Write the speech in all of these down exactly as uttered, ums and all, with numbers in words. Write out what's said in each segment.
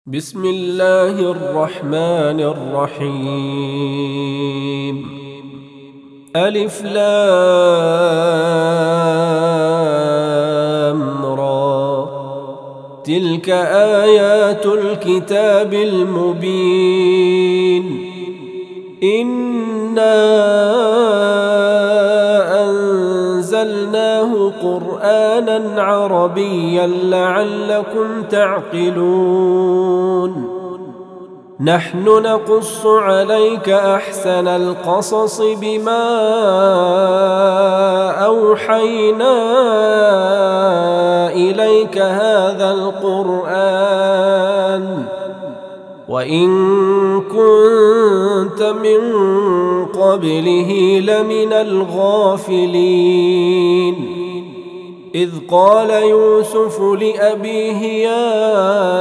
بسم الله الرحمن الرحيم. ألف لام را، تلك آيات الكتاب المبين. إنا أنزلناه قرآنا عربيا لعلكم تعقلون. نحن نقص عليك أحسن القصص بما أوحينا إليك هذا القرآن وإن كنت من قبله لمن الغافلين. إذ قال يوسف لأبيه يا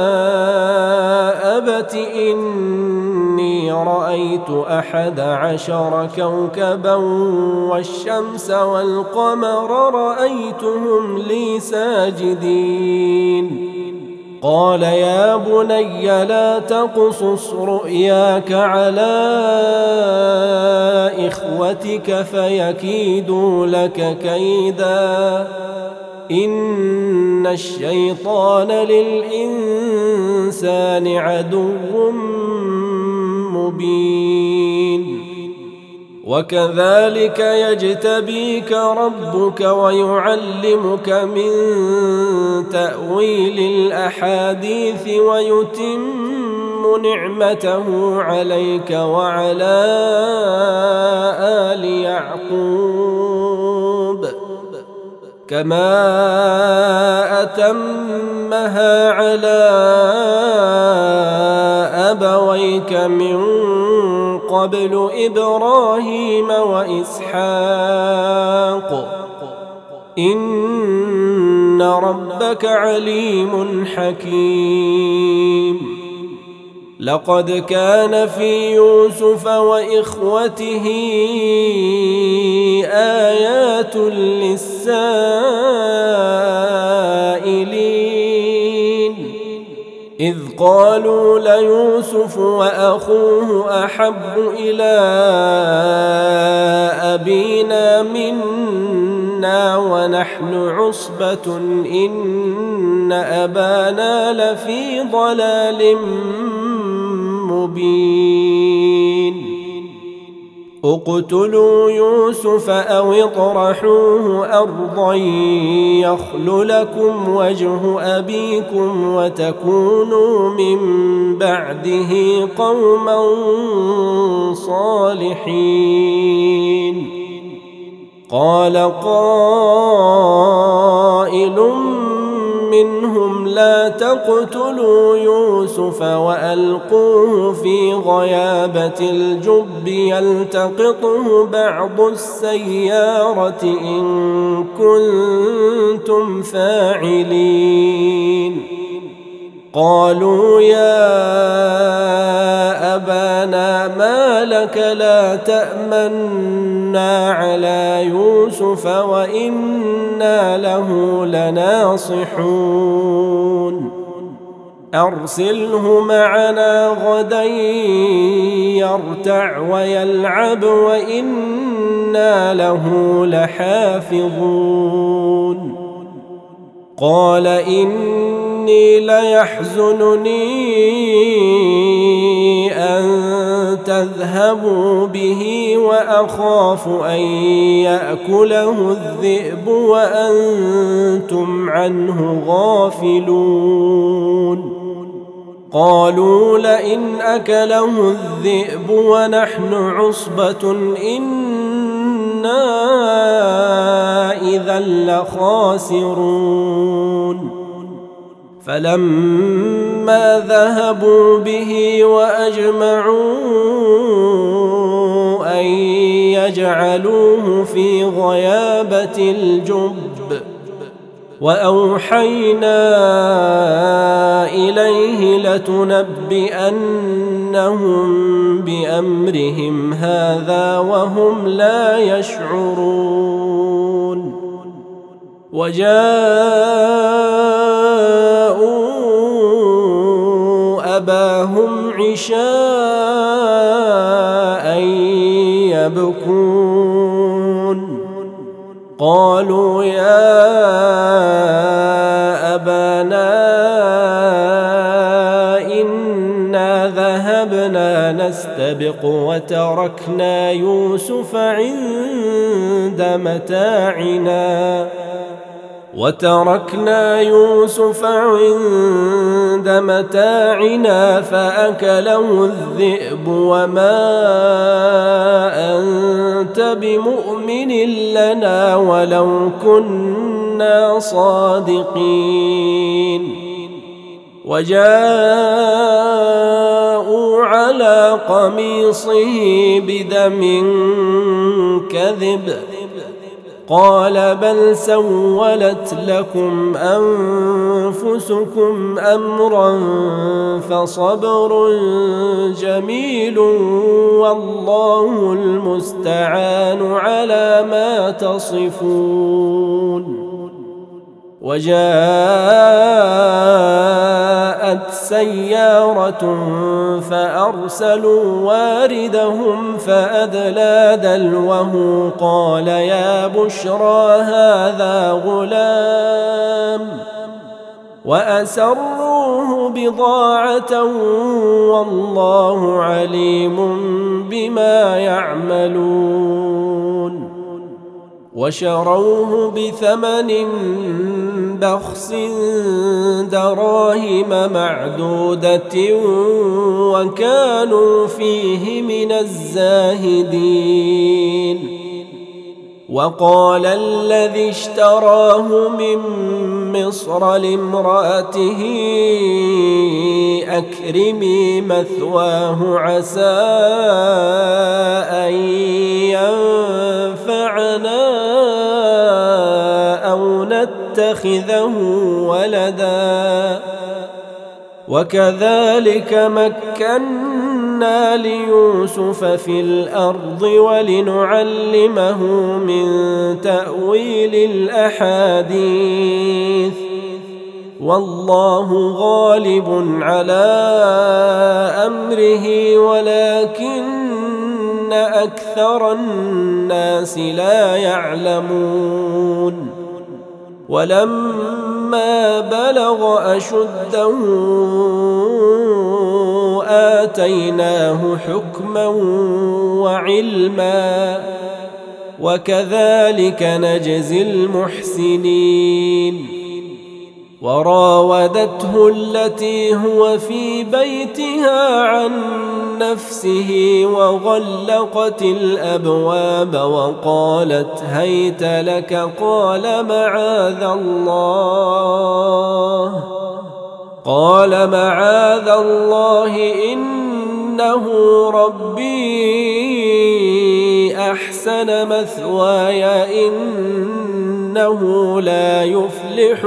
أبت إني رأيت أحد عشر كوكبا والشمس والقمر رأيتهم لي ساجدين. قال يا بني لا تقصص رؤياك على إخوتك فيكيدوا لك كيدا، إن الشيطان للإنسان عدو مبين. وكذلك يجتبيك ربك ويعلمك من تأويل الأحاديث ويتم نعمته عليك وعلى آل يعقوب كما أتمها على أبويك من قبل إبراهيم وإسحاق إن ربك عليم حكيم. لقد كان في يوسف وإخوته آيات للسائلين إذ قالوا ليوسف وأخوه أحب إلى أبينا منا ونحن عصبة إن أبانا لفي ضلال مبين. اقتلوا يوسف أو اطرحوه أرضا يخل لكم وجه أبيكم وتكونوا من بعده قوما صالحين. قال قائل منهم لا تقتلوا يوسف وألقوه في غيابة الجب يلتقطه بعض السيارة إن كنتم فاعلين. قالوا يا أبانا ما لك لا تأمنا على يوسف وإنا له لناصحون. أرسله معنا غدا يرتع ويلعب وإنا له لحافظون. قال إني ليحزنني أن تذهبوا به وأخاف أن يأكله الذئب وأنتم عنه غافلون. قالوا لئن أكله الذئب ونحن عصبة إنا إذا لخاسرون. فلما ذهبوا به وأجمعوا أن يجعلوه في غيابة الجب وأوحينا إليه لتنبئنهم بأمرهم هذا وهم لا يشعرون. وجاءوا أباهم عشاء يبكون قالوا يا أبانا إنا ذهبنا نستبق وتركنا يوسف عند متاعنا وتركنا يوسف عند متاعنا فأكله الذئب وما أنت بمؤمن لنا ولو كنا صادقين وجاءوا على قميصه بدم كذب قال بل سولت لكم أنفسكم أمرا فصبر جميل والله المستعان على ما تصفون وجاءت سيارة فأرسلوا واردهم فأدلى دلوه قال يا بشرى هذا غلام وأسروه بضاعة والله عليم بما يعملون وشروه بثمن بخس دراهم معدودة وكانوا فيه من الزاهدين وقال الذي اشتراه من مصر لامرأته أكرمي مثواه عسى أن ينفعنا أو نتخذه ولدا وكذلك مكنا ليوسف في الأرض ولنعلمه من تأويل الأحاديث والله غالب على أمره ولكن أكثر الناس لا يعلمون ولما بلغ أشده آتيناه حكما وعلما وكذلك نجزي المحسنين وراودته التي هو في بيتها عن نفسه وغلقت الأبواب وقالت هيت لك قال معاذ الله قال معاذ الله إنه ربي أحسن مثواي إنه لا يفلح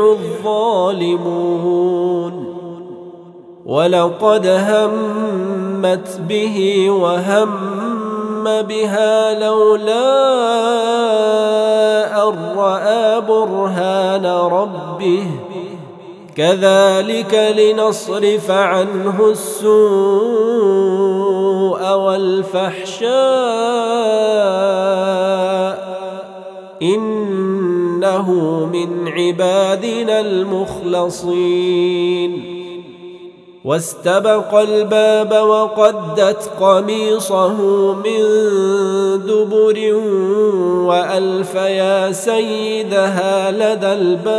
الظالمون ولقد همت به وهم بها لولا أن رأى برهان ربه كذلك لنصرف عنه السوء والفحشاء إنه من عبادنا المخلصين واستبق الباب وقدت قميصه من دبر وألف يا سيدها لدى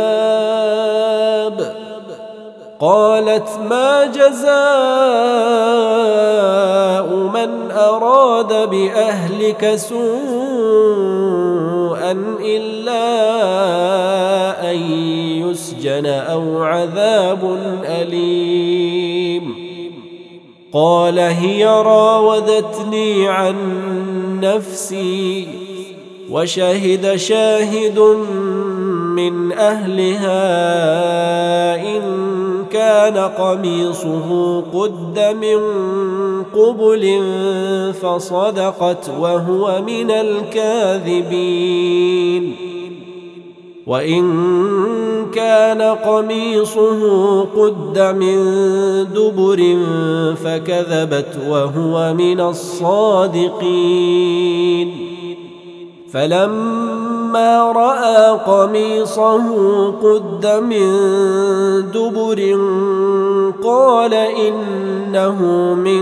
الباب قالت ما جزاء من أراد بأهلك سوءا إلا أن يسجن أو عذاب أليم قال هي راودتني عن نفسي وشهد شاهد من أهلها إن كان قميصه قد من قبل فصدقت وهو من الكاذبين وإن كان قميصه قد من دبر فكذبت وهو من الصادقين فلما رأى قميصه قد من دبر قال إنه من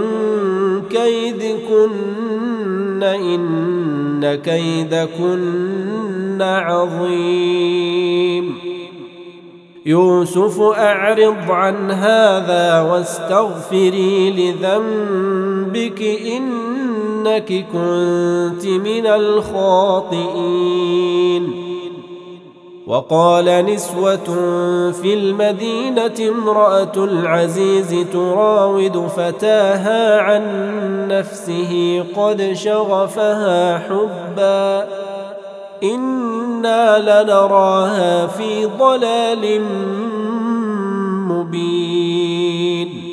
كيدكن إن كيدكن عظيم يوسف أعرض عن هذا واستغفري لذنبك إنك كنت من الخاطئين وقال نسوة في المدينة امرأة العزيز تراود فتاها عن نفسه قد شغفها حبا إنا لنراها في ضلال مبين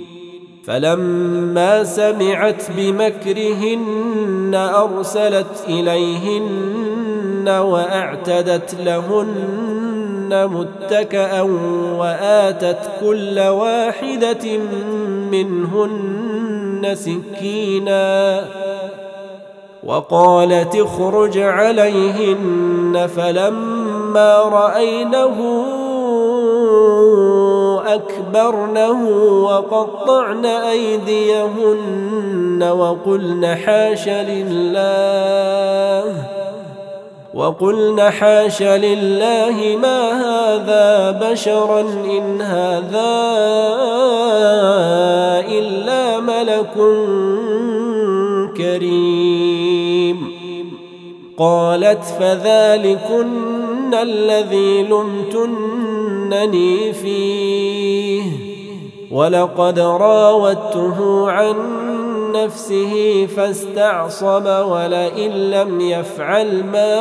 فلما سمعت بمكرهن أرسلت إليهن وأعتدت لهن متكأ وآتت كل واحدة منهن سكينا وقالت اخرج عليهن فلما رأينه أكبرنه وقطعن أيديهن وقلن حاش لله وقلن حاش لله ما هذا بشرا إن هذا إلا ملك كريم قالت فذلكن الذي لمتنني فيه ولقد راودته عن نفسه فاستعصم ولئن لم يفعل ما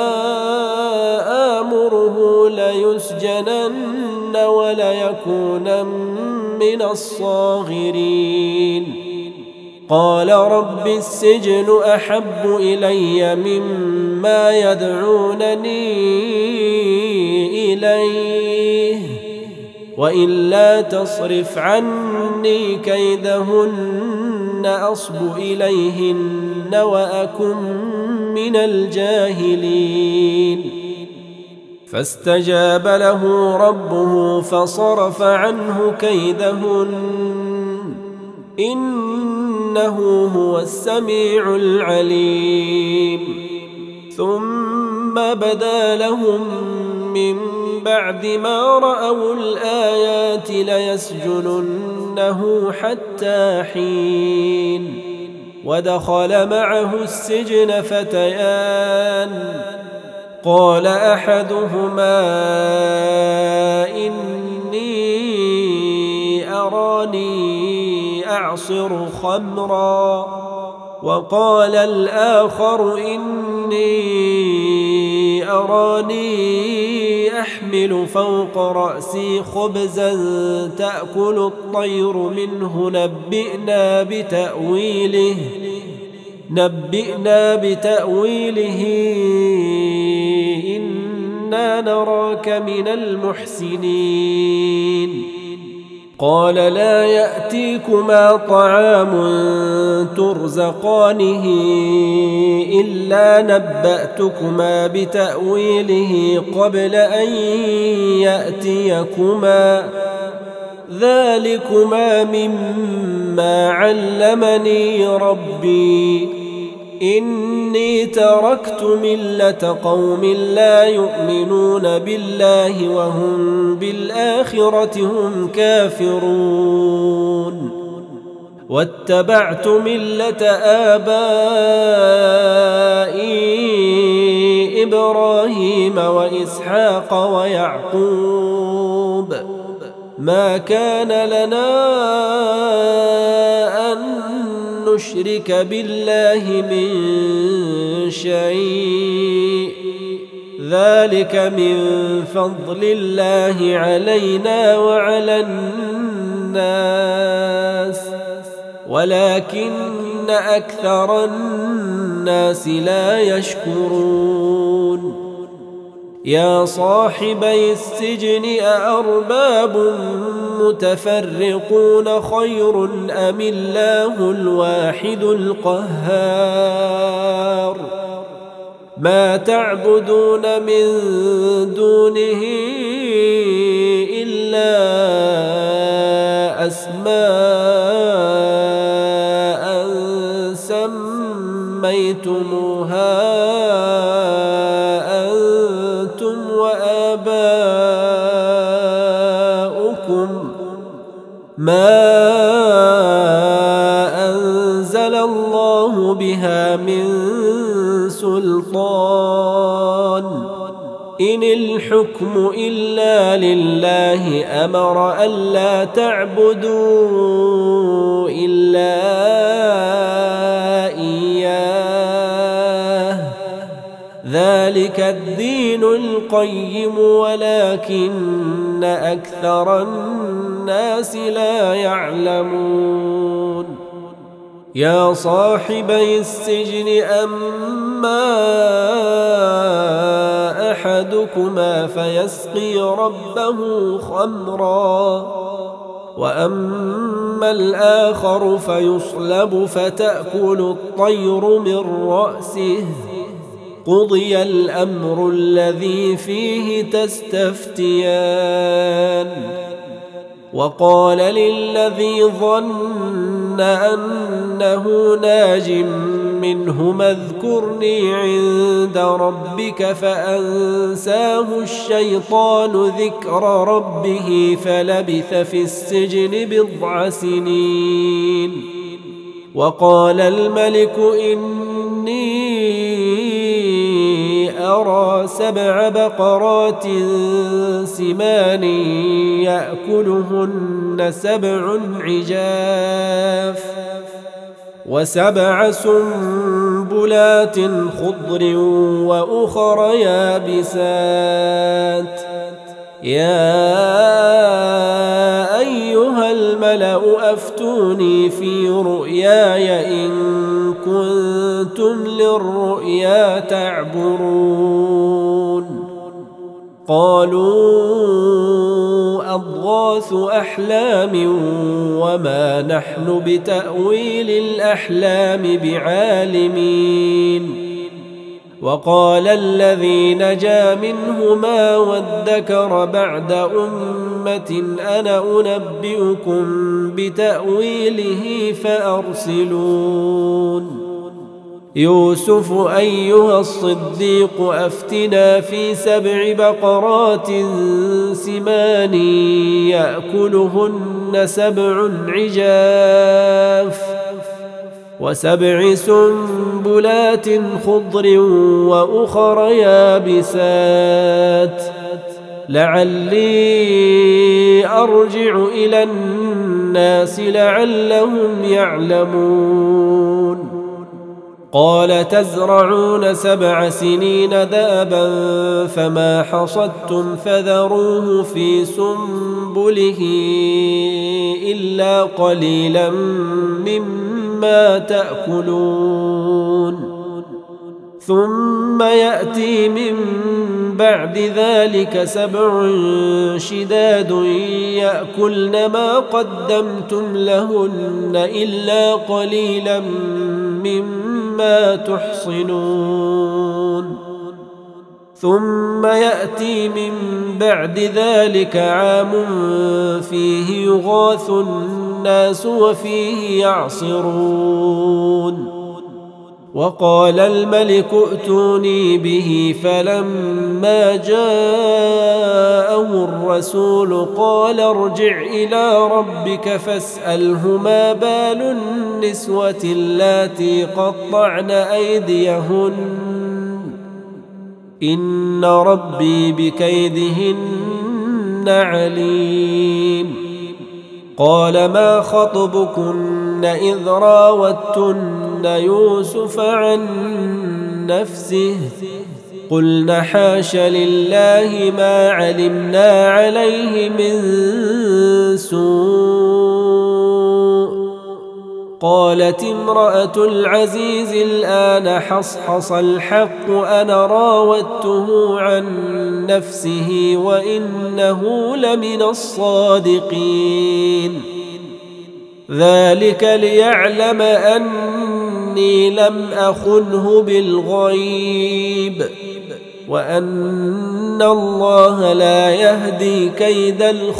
آمره ليسجنن وليكون من الصاغرين قال رب السجن أحب إلي مما يدعونني إليه وإلا تصرف عني كيدهن أصب إليهن وأكن من الجاهلين فاستجاب له ربه فصرف عنه كيدهن إنه هو السميع العليم ثم بدا لهم من بعد ما رأوا الآيات ليسجننه حتى حين ودخل معه السجن فتيان قال أحدهما إني أراني أعصر خمرا وقال الآخر إني أراني أحمل فوق رأسي خبزا تأكل الطير منه نبئنا بتأويله نبئنا بتأويله إنا نراك من المحسنين قال لا يأتيكما طعام ترزقانه إلا نبأتكما بتأويله قبل أن يأتيكما ذلكما مما علمني ربي إني تركت ملة قوم لا يؤمنون بالله وهم بالآخرة هم كافرون واتبعت ملة آبائي إبراهيم وإسحاق ويعقوب ما كان لنا أن نشرك بالله من شيء ذلك من فضل الله علينا وعلى الناس ولكن أكثر الناس لا يشكرون يا صاحبي السجن أأرباب متفرقون خير أم الله الواحد القهار ما تعبدون من دونه إلا أسماء سميتموها أنتم وآباؤكم ما أنزل الله بها من سلطان إن الحكم إلا لله أمر ألا تعبدوا إلا إياه ذلك الدين القيم ولكن أكثر الناس لا يعلمون يا صاحبي السجن أما أحدكما فيسقي ربه خمرا وأما الآخر فيصلب فتأكل الطير من رأسه قضي الأمر الذي فيه تستفتيان وقال للذي ظن أنه ناج منهما اذكرني عند ربك فأنساه الشيطان ذكر ربه فلبث في السجن بضع سنين وقال الملك إني أرى سبع بقرات سمان يأكلهن سبع عجاف وسبع سنبلات خضر وأخر يابسات يا أيها الملأ أفتوني في رؤياي إن كنتم للرؤيا تعبرون قالوا أضغاث أحلام وما نحن بتأويل الأحلام بعالمين وقال الذي نجا منهما وادكر بعد أمة أنا أنبئكم بتأويله فأرسلون يوسف أيها الصديق أفتنا في سبع بقرات سمان يأكلهن سبع عجاف وسبع سنبلات خضر وأخر يابسات لعلي أرجع إلى الناس لعلهم يعلمون قال تزرعون سبع سنين دابا فما حصدتم فذروه في سنبله إلا قليلا مما تأكلون ثم يأتي من بعد ذلك سبع شداد يأكلن ما قدمتم لهن إلا قليلا مما تحصنون ثم يأتي من بعد ذلك عام فيه يغاث الناس وفيه يعصرون وقال الملك ائتوني به فلما جاءه الرسول قال ارجع إلى ربك فاسأله ما بال النسوة اللاتي قطعن أيديهن إن ربي بكيدهن عليم قال ما خطبكن إذ راوتن يوسف عن نفسه قلنا حاش لله ما علمنا عليه من سوء قالت امرأة العزيز الآن حصحص الحق أنا راودته عن نفسه وإنه لمن الصادقين ذلك ليعلم أني لم أخنه بالغيب وأن الله لا يهدي كيد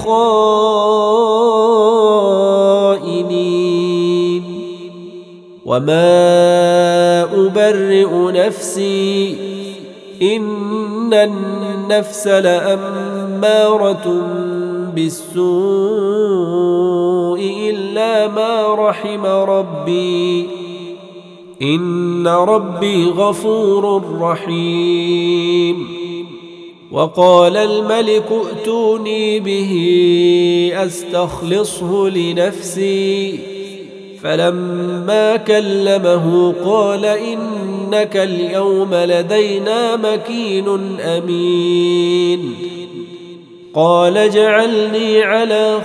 الخائنين وما أبرئ نفسي إن النفس لأمارة بالسوء إلا ما رحم ربي إن ربي غفور رحيم وقال الملك ائتوني به أستخلصه لنفسي فلما كلمه قال إنك اليوم لدينا مكين أمين قال اجعلني على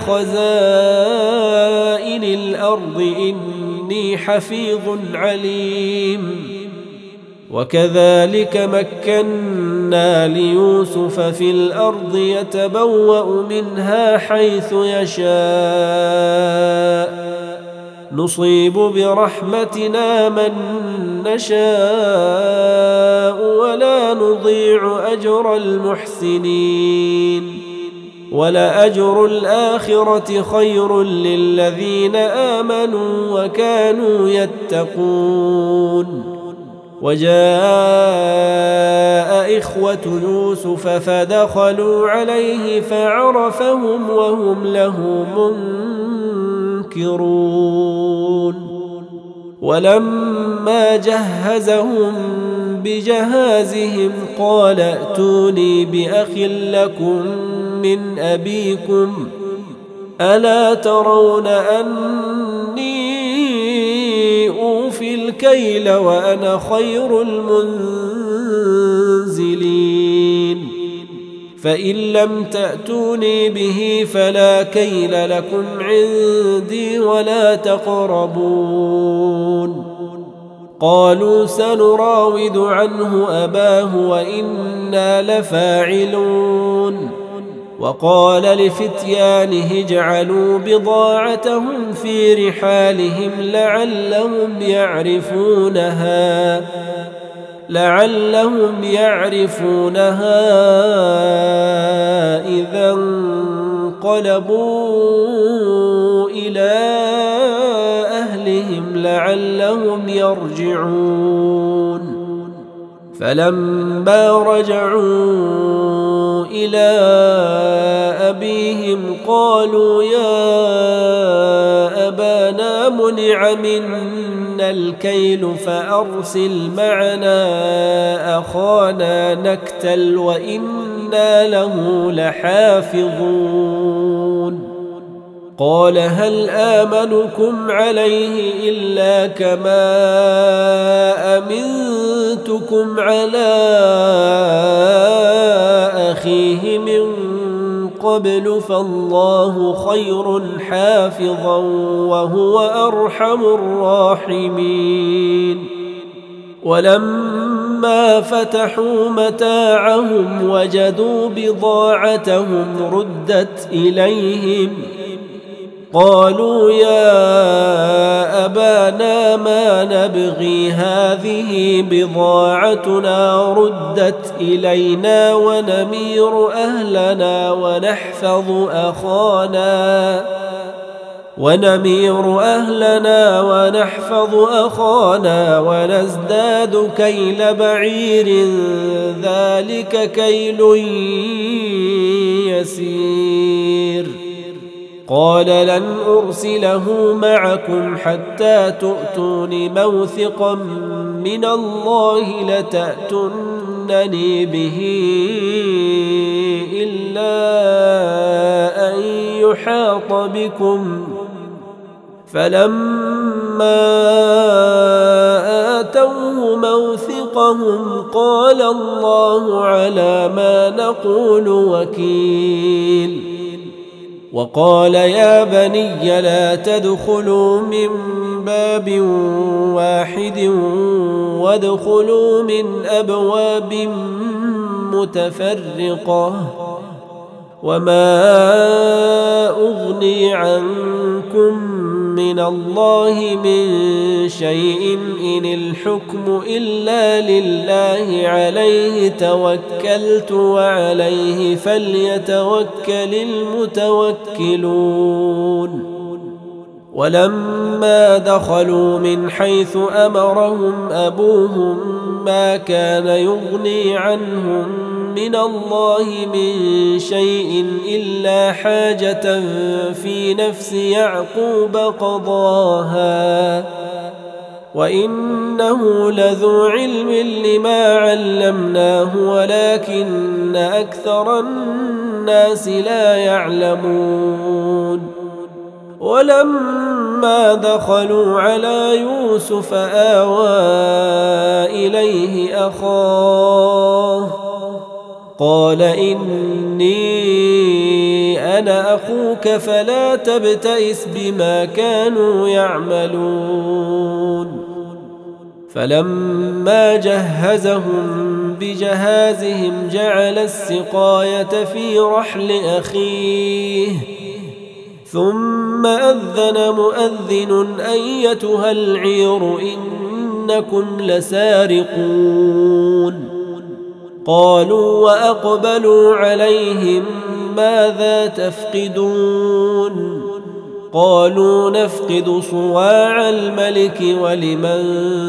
خزائن الأرض إني حفيظ عليم وكذلك مكنا ليوسف في الأرض يتبوأ منها حيث يشاء نصيب برحمتنا من نشاء ولا نضيع أجر المحسنين ولأجر الآخرة خير للذين آمنوا وكانوا يتقون وجاء إخوة يوسف فدخلوا عليه فعرفهم وهم له منكرون ولما جهزهم بجهازهم قال ائتوني بأخ لكم من أبيكم ألا ترون أني أوفي الكيل وأنا خير المنزلين فإن لم تأتوني به فلا كيل لكم عندي ولا تقربون قالوا سنراود عنه أباه وإنا لفاعلون وقال لفتيانه اجعلوا بضاعتهم في رحالهم لعلهم يعرفونها لعلهم يعرفونها إذا انقلبوا إلى أهلهم لعلهم يرجعون فلما رجعوا إلى أبيهم قالوا يا أبانا منع منا الكيل فأرسل معنا أخانا نكتل وإنا له لحافظون قال هل آمنكم عليه إلا كما أمنتكم على أخيه من قبل فالله خير حافظا وهو أرحم الراحمين ولما فتحوا متاعهم وجدوا بضاعتهم ردت إليهم قالوا يا أبانا ما نبغي هذه بضاعتنا ردت إلينا ونمير أهلنا ونحفظ أخانا ونمير أهلنا ونحفظ أخانا ونزداد كيل بعير ذلك كيل يسير قال لن أرسله معكم حتى تؤتون موثقا من الله لتأتونني به إلا أن يحاط بكم فلما آتوه موثقهم قال الله على ما نقول وكيل وقال يا بني لا تدخلوا من باب واحد وادخلوا من أبواب متفرقة وما أغني عنكم من الله من شيء إن الحكم إلا لله عليه توكلت وعليه فليتوكل المتوكلون. ولما دخلوا من حيث أمرهم أبوهم ما كان يغني عنهم من الله من شيء إلا حاجة في نفس يعقوب قضاها وإنه لذو علم لما علمناه ولكن أكثر الناس لا يعلمون. ولما دخلوا على يوسف آوى إليه أخاه قال إني أنا أخوك فلا تبتئس بما كانوا يعملون. فلما جهزهم بجهازهم جعل السقاية في رحل أخيه ثم أذن مؤذن أيتها العير إنكم لسارقون. قالوا وأقبلوا عليهم ماذا تفقدون؟ قالوا نفقد صواع الملك ولمن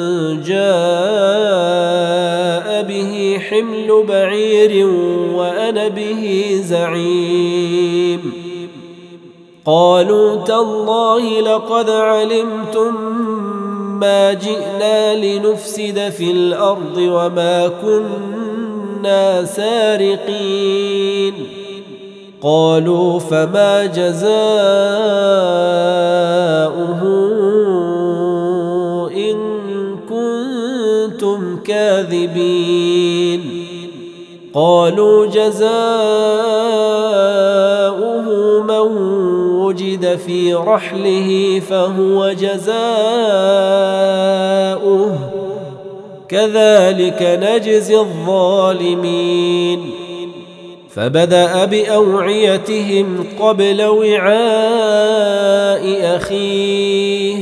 جاء به حمل بعير وأنا به زعيم. قالوا تالله لقد علمتم ما جئنا لنفسد في الأرض وما كنا سارقين. قالوا فما جزاؤه إن كنتم كاذبين. قالوا جزاؤه من وجد في رحله فهو جزاؤه كذلك نجزي الظالمين. فبدأ بأوعيتهم قبل وعاء أخيه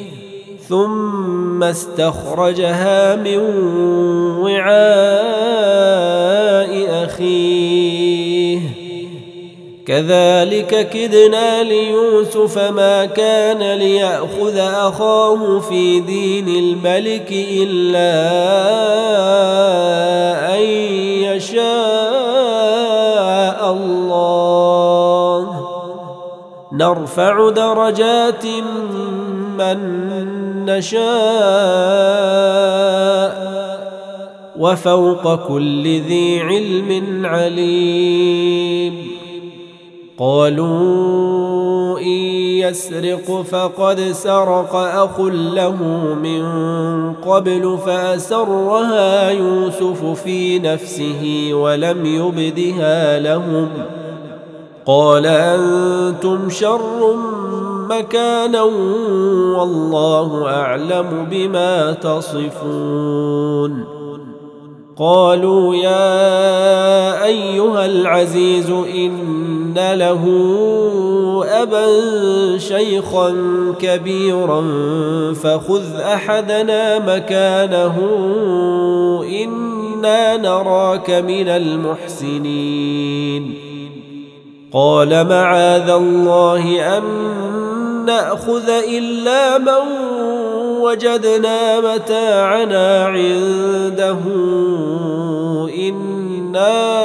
ثم استخرجها من وعاء أخيه كذلك كدنا ليوسف ما كان ليأخذ أخاه في دين الملك إلا أن يشاء الله نرفع درجات من نشاء وفوق كل ذي علم عليم. قالوا إن يسرق فقد سرق أخ له من قبل فأسرها يوسف في نفسه ولم يبدها لهم قال أنتم شر مكانا والله أعلم بما تصفون. قالوا يا أيها العزيز إن له أبا شيخا كبيرا فخذ أحدنا مكانه إنا نراك من المحسنين. قال معاذ الله أن نأخذ إلا من وجدنا متاعنا عنده إنا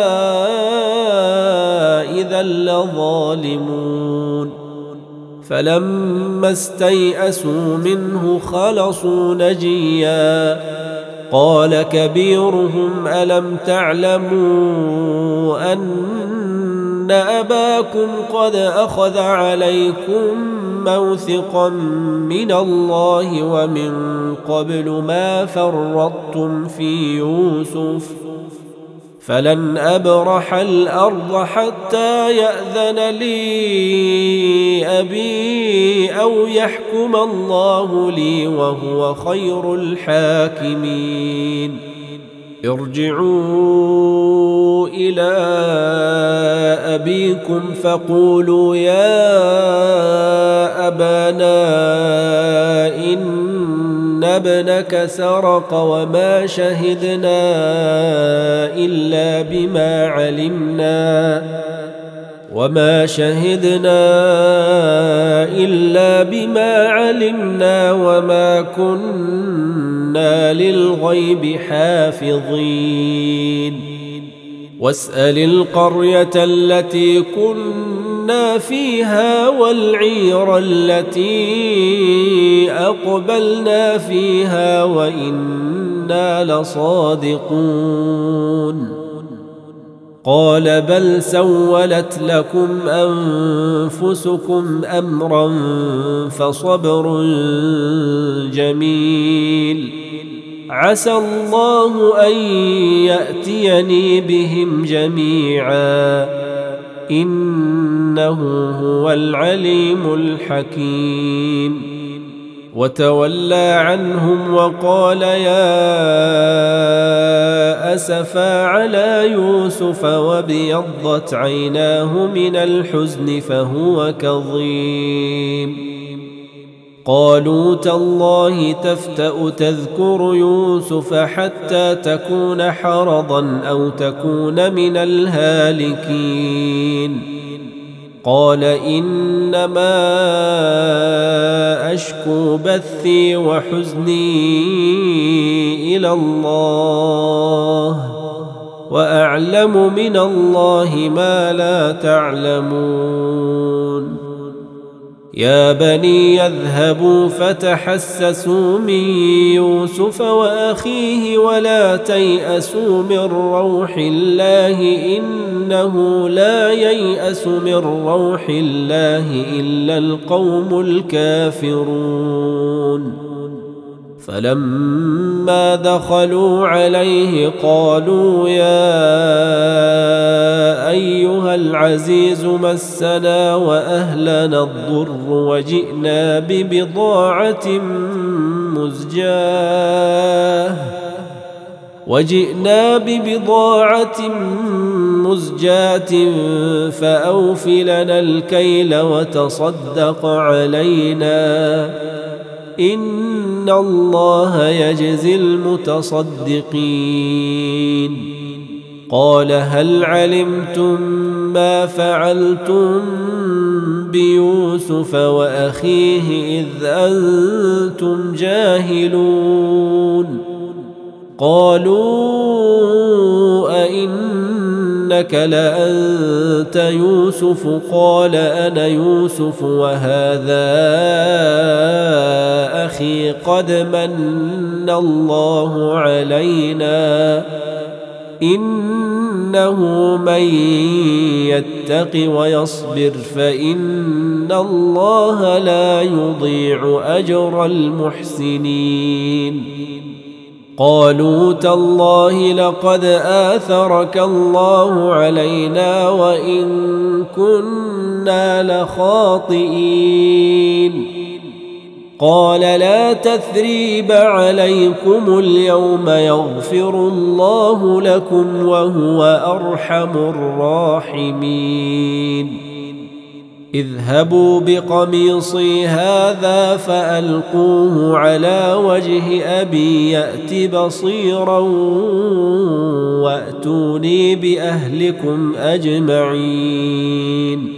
إذا لظالمون. فلما استيئسوا منه خلصوا نجيا قال كبيرهم ألم تعلموا أن أباكم قد أخذ عليكم موثقا من الله ومن قبل ما فرطتم في يوسف فلن أبرح الأرض حتى يأذن لي أبي أو يحكم الله لي وهو خير الحاكمين. ارجعوا إلى أبيكم فقولوا يا أبانا إن ابنك سرق وما شهدنا إلا بما علمنا وما شهدنا إلا بما علمنا وما كنا للغيب حافظين. واسأل القرية التي كنا فيها والعير التي أقبلنا فيها وإنا لصادقون. قال بل سولت لكم أنفسكم أمرا فصبر جميل عسى الله أن يأتيني بهم جميعا إنه هو العليم الحكيم. وتولى عنهم وقال يا أسفا على يوسف وابيضت عيناه من الحزن فهو كظيم. قالوا تالله تفتأ تذكر يوسف حتى تكون حرضا أو تكون من الهالكين. قال إنما أشكو بثي وحزني إلى الله وأعلم من الله ما لا تعلمون. يا بني يذهبوا فتحسسوا من يوسف وأخيه ولا تيأسوا من روح الله إنه لا ييأس من روح الله إلا القوم الكافرون. فلما دخلوا عليه قالوا يا أيها العزيز مسنا وأهلنا الضر وجئنا ببضاعة مزجاة وجئنا ببضاعة مزجاة فأوف لنا الكيل وتصدق علينا إن الله يجزي المتصدقين. قال هل علمتم ما فعلتم بيوسف وأخيه إذ أنتم جاهلون؟ قالوا أئنك لأنت يوسف قال أنا يوسف وهذا أخي قد من الله علينا إنه من يتق ويصبر فإن الله لا يضيع أجر المحسنين. قالوا تالله لقد آثرك الله علينا وإن كنا لخاطئين. قال لا تثريب عليكم اليوم يغفر الله لكم وهو أرحم الراحمين. اذهبوا بقميصي هذا فألقوه على وجه أبي يأت بصيرا وأتوني بأهلكم أجمعين.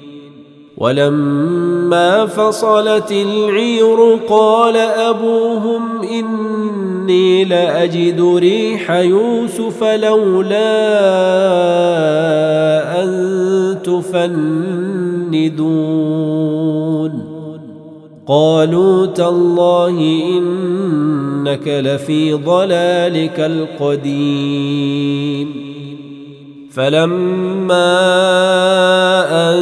ولما فصلت العير قال أبوهم إني لأجد ريح يوسف لولا أن تفندون. قالوا تالله إنك لفي ضلالك القديم. فلما أن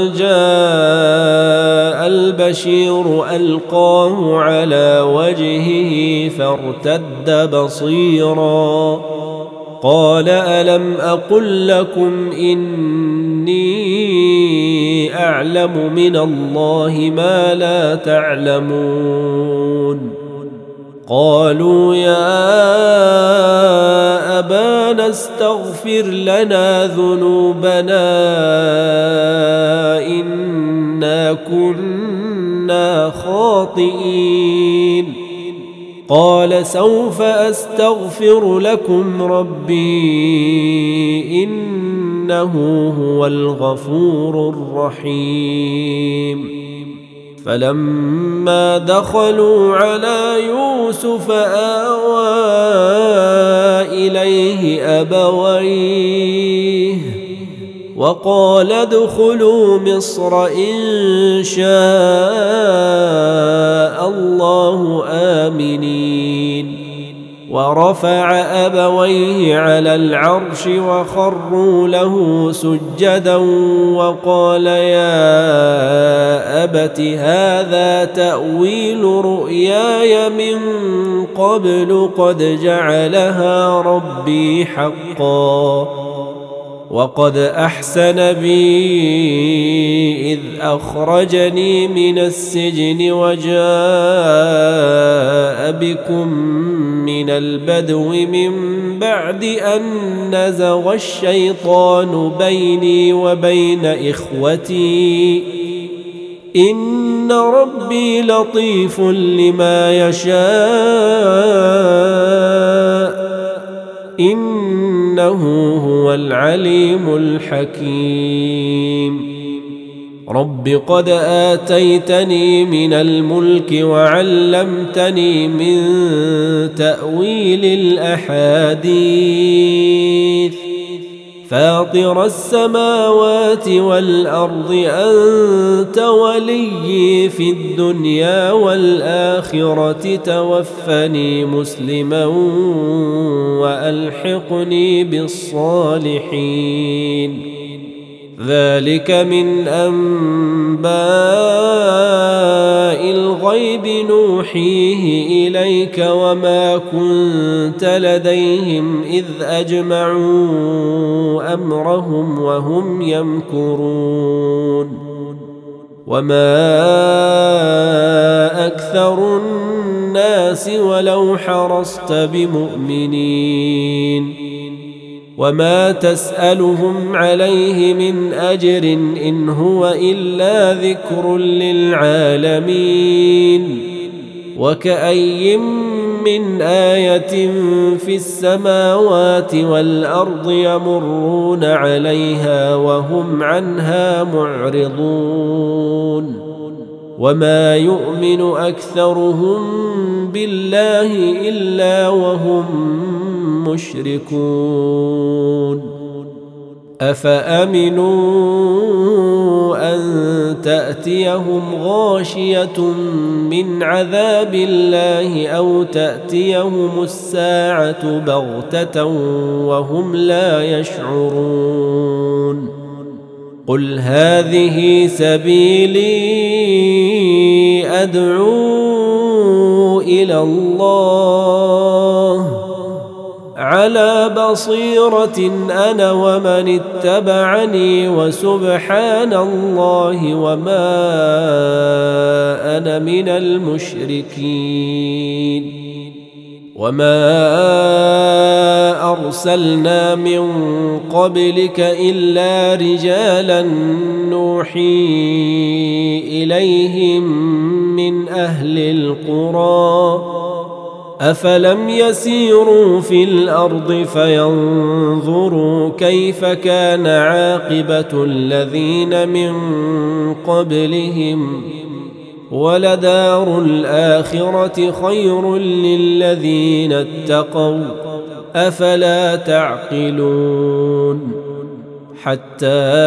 جاء البشير ألقاه على وجهه فارتد بصيرا قال ألم أقل لكم إني أعلم من الله ما لا تعلمون قالوا يا أبانا استغفر لنا ذنوبنا إنا كنا خاطئين قال سوف أستغفر لكم ربي إنه هو الغفور الرحيم فلما دخلوا على يوسف آوى إليه أبويه وقال ادخلوا مصر إن شاء الله آمنين ورفع أبويه على العرش وخروا له سجدا وقال يا أبت هذا تأويل رؤياي من قبل قد جعلها ربي حقا وقد أحسن بي إذ أخرجني من السجن وجاء بكم من البدو من بعد أن نزغ الشيطان بيني وبين إخوتي إن ربي لطيف لما يشاء إنه هو العليم الحكيم رب قد آتيتني من الملك وعلمتني من تأويل الأحاديث فاطر السماوات والأرض أنت ولي في الدنيا والآخرة توفني مسلما وألحقني بالصالحين ذلك من أنباء الغيب نوحيه إليك وما كنت لديهم إذ أجمعوا أمرهم وهم يمكرون وما أكثر الناس ولو حرصت بمؤمنين وما تسألهم عليه من أجر إن هو إلا ذكر للعالمين وكأي من آية في السماوات والأرض يمرون عليها وهم عنها معرضون وما يؤمن أكثرهم بالله إلا وهم مشركون أفأمنوا أن تأتيهم غاشية من عذاب الله أو تأتيهم الساعة بغتة وهم لا يشعرون قل هذه سبيلي أدعو إلى الله على بصيرة أنا ومن اتبعني وسبحان الله وما أنا من المشركين وما أرسلنا من قبلك إلا رجالا نوحي إليهم من أهل القرى أفلم يسيروا في الأرض فينظروا كيف كان عاقبة الذين من قبلهم ولدار الآخرة خير للذين اتقوا أفلا تعقلون حتى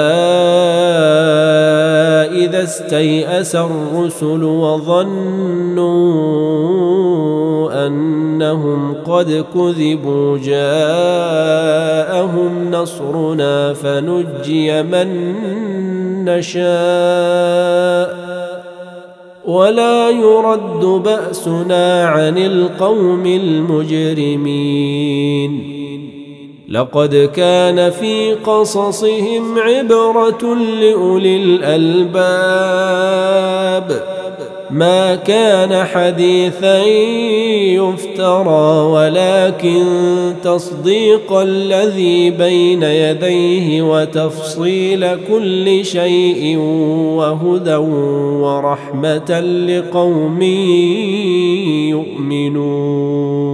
إذا استيأس الرسل وظنوا أنهم قد كذبوا جاءهم نصرنا فنجي من نشاء ولا يرد بأسنا عن القوم المجرمين لقد كان في قصصهم عبرة لأولي الألباب ما كان حديثا يفترى ولكن تصديق الذي بين يديه وتفصيل كل شيء وهدى ورحمة لقوم يؤمنون.